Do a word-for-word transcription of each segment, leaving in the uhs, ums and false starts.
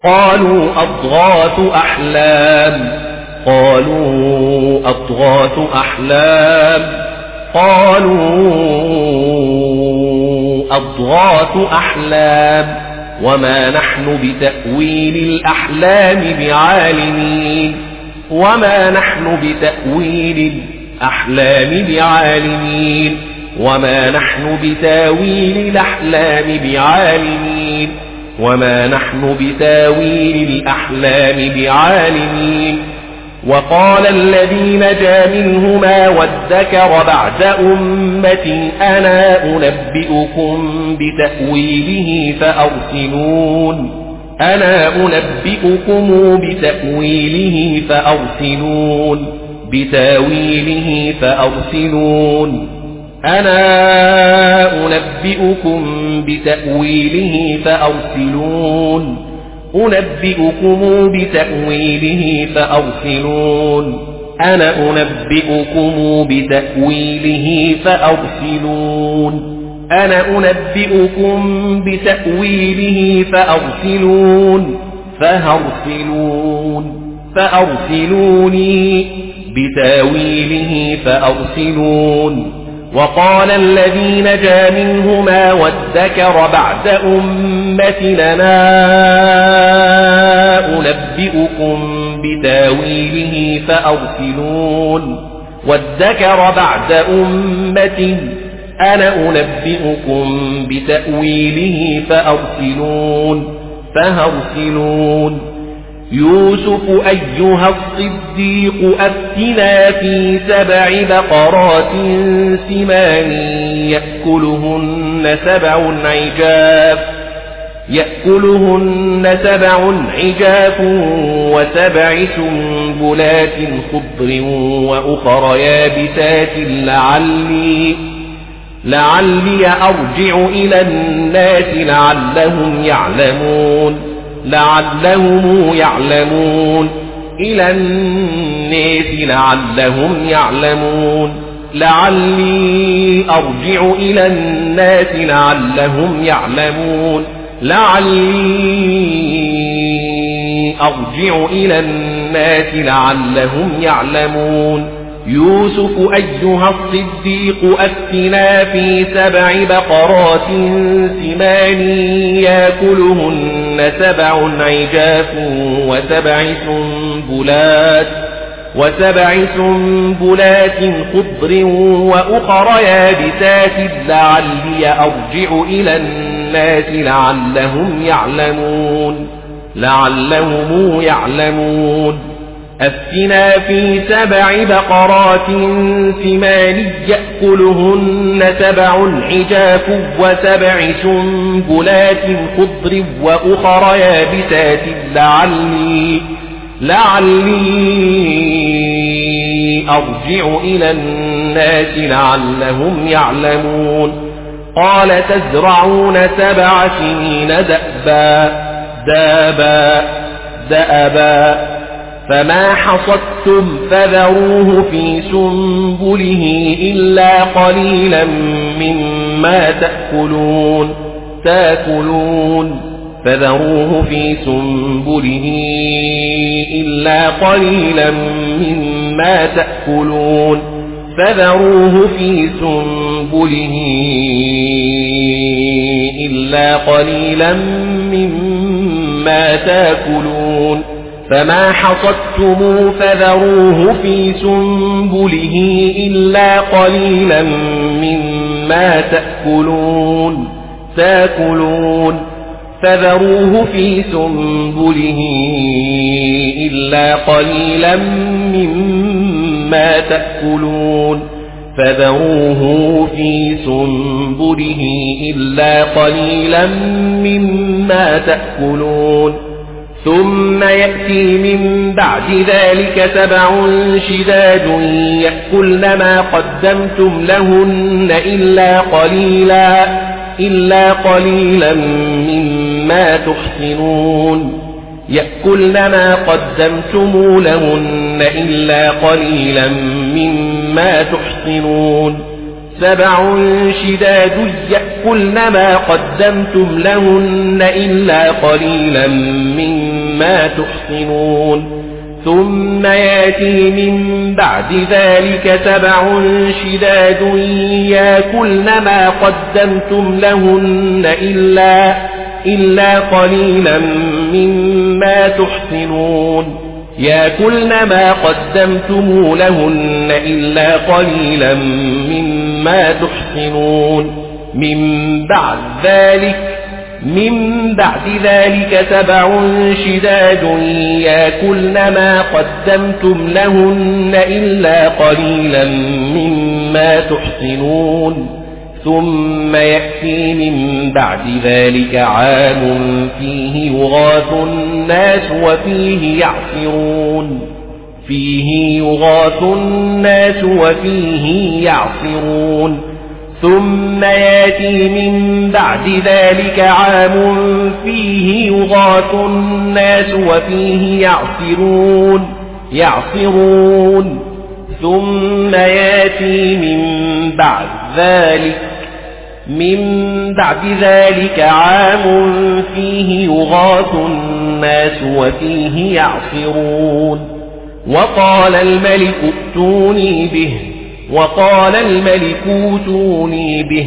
قالوا أضغاث أحلام قالوا أضغاث أحلام قالوا أضغاث أحلام وما نحن بتأويل الأحلام بعالمين وما نحن بتأويل الأحلام بعالمين وما نحن بتاويل الأحلام بعالمين وما نحن بتاويل الأحلام بعالمين وقال الذي نجا منهما وادكر بعد أمة أنا أنبئكم بتأويله فأرسلون أنا أنبئكم بتأويله فأرسلون بتاويله فأرسلون أنا أنبئكم بتأويله فأرسلون أنبئكم بتأويله فأرسلون أنا أنبئكم بتأويله فأرسلون أنا أنبئكم بتأويله فأرسلون فأرسلون فأرسلوني بتاويله فأرسلون وقال الذي نجا منهما وادكر بعد أمتنا أنبئكم بتاويله فأرسلون وادكر بعد أمة أنا أنبئكم بتأويله فأرسلون فأرسلون يوسف أيها الصديق أفتنا في سبع بقرات سمان يأكلهن سبع عجاف يأكلهن سبع عجاف وسبع سنبلات خضر وأخر يابسات لعلي لعلي أرجع إلى الناس لعلهم يعلمون لعلهم يعلمون إلى الناس لعلهم يعلمون لعلي أرجع إلى الناس لعلهم يعلمون لعلي أرجع إلى الناس لعلهم يعلمون يوسف أيها الصديق أفتنا في سبع بقرات سمان يأكلهن سبع عجاف وسبع سنبلات وسبع سنبلات خضر وأخر يابسات لعلي أرجع إلى الناس لعلهم يعلمون لعلهم يعلمون أفتنا في سبع بقرات سمان يأكلهن سبع عجاف وسبع سنبلات خضر وأخر يابسات لعلي لعلي أرجع إلى الناس لعلهم يعلمون قال تزرعون سبع سنين دأبا دابا دأبا فما حصدتم فذروه في سنبله إلا قليلا مما تأكلون تأكلون فذروه في سنبله إلا قليلا مما تأكلون فذروه في سنبله إلا قليلا مما تأكلون فما حصدتم فذروه في سنبله إلا قليلا مما تأكلون تأكلون فذروه في سنبله إلا قليلا مما تأكلون فذروه في سنبله إلا قليلا مما تأكلون ثم يأتي من بعد ذلك سبع شداد يأكلن ما قدمتم لهن إلا قليلا إلا قليلا مما تحسنون يأكلن ما قدمتم لهن إلا قليلا مما تحسنون سبع شداد يأكلن ما قدمتم لهن إلا قليلا مما تحصنون ثم ياتي من بعد ذلك سبع شداد يأكلن ما قدمتم لهن إلا, إلا قليلا مما تحصنون يأكلن ما قدمتم لهن إلا قليلا مما تحصنون من بعد ذلك من بعد ذلك سبع شداد يأكلن ما قدمتم لهن إلا قليلا مما تحصنون ثم يأتي من بعد ذلك عام فيه يغاث الناس وفيه يعصرون فيه يغاث الناس وفيه يعصرون ثم يأتي من بعد ذلك عام فيه يغاث الناس وفيه يعصرون يعصرون ثم يأتي من بعد ذلك من بعد ذلك عام فيه يغاث الناس وفيه يعصرون وقال الملك ائتوني به وقال الملك ائتوني به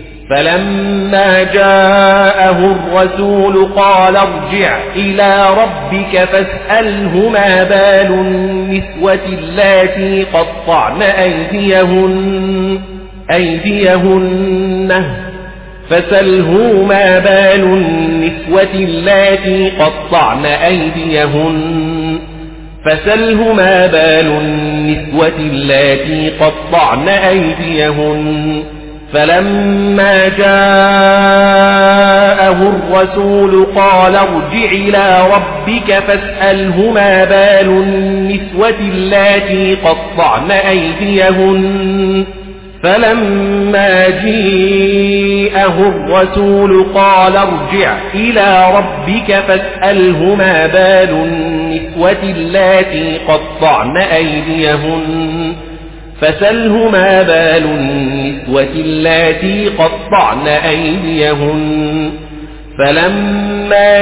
فلما جاءه الرسول قال ارجع إلى ربك فاسأله ما بال النسوة اللاتي قطعن أيديهن أيديهن فسله ما بال النسوة اللاتي قطعن أيديهن فسله ما بال النسوة اللاتي قطعن أيديهن فلما جاءه الرسول قال ارجع إلى ربك فاسأله ما بال النسوة اللاتي قطعن أيديهن فلما جاءه الرسول قال ارجع إلى ربك فاسأله ما بال النسوة اللاتي قطعن أيديهن فسله ما بال النسوة اللاتي قطعن أيديهن فلما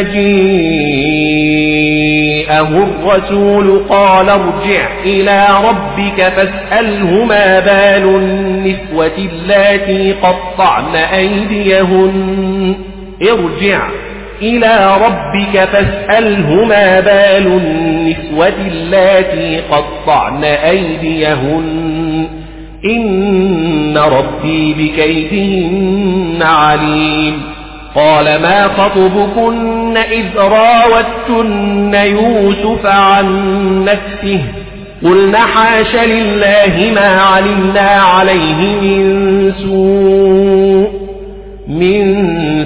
جاءه الرسول قال ارجع إلى ربك فاسأله ما بال النسوة اللاتي قطعن أيديهن ارجع إلى ربك فاسأله ما بال النسوة اللاتي قطعن أيديهن إن ربي بكيدهن عليم قال ما خطبكن إذ راوتن يوسف عن نفسه قلنا حاش لله ما علمنا عليه من سوء من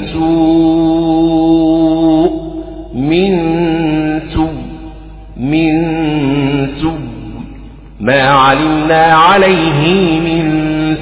سوء من سوء من سوء ما علمنا عليه من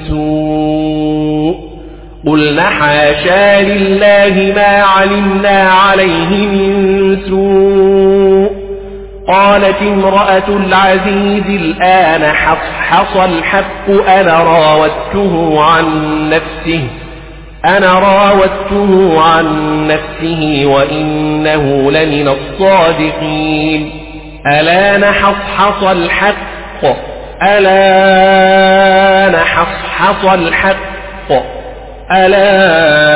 سوء قلنا حاشا لله ما علمنا عليه من سوء قالت امرأة العزيز الآن حصحص الحق أنا راودته عن نفسه أنا راودته عن نفسه وإنه لمن الصادقين ألا نحصحص الحق ألا نحصحص الحق ألا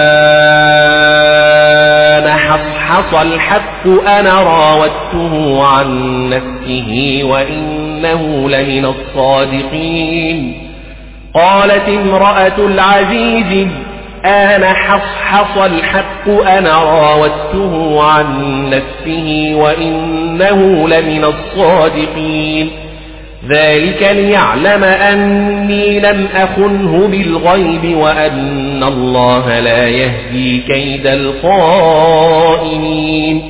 نحصحص الحق أنا راودته عن نفسه وإنه لمن الصادقين قالت امرأة العزيز آن حصحص الحق أنا راودته عن نفسه وإنه لمن الصادقين ذلك ليعلم أني لم أخنه بالغيب وأن الله لا يهدي كيد الخائنين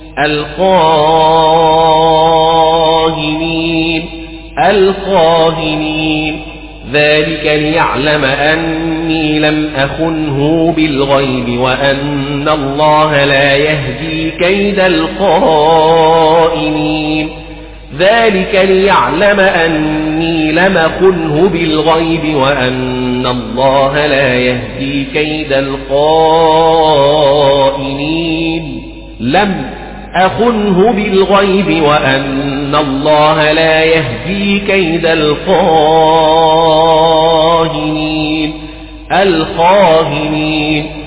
الخائنين الخائنين ذلك ليعلم أني لم أخنه بالغيب وأن الله لا يهدي كيد الخائنين ذلك ليعلم أني لم أخنه بالغيب وأن وأن الله لا يهدي كيد الخائنين لم أخنه بالغيب وأن الله لا يهدي كيد الخائنين الخائنين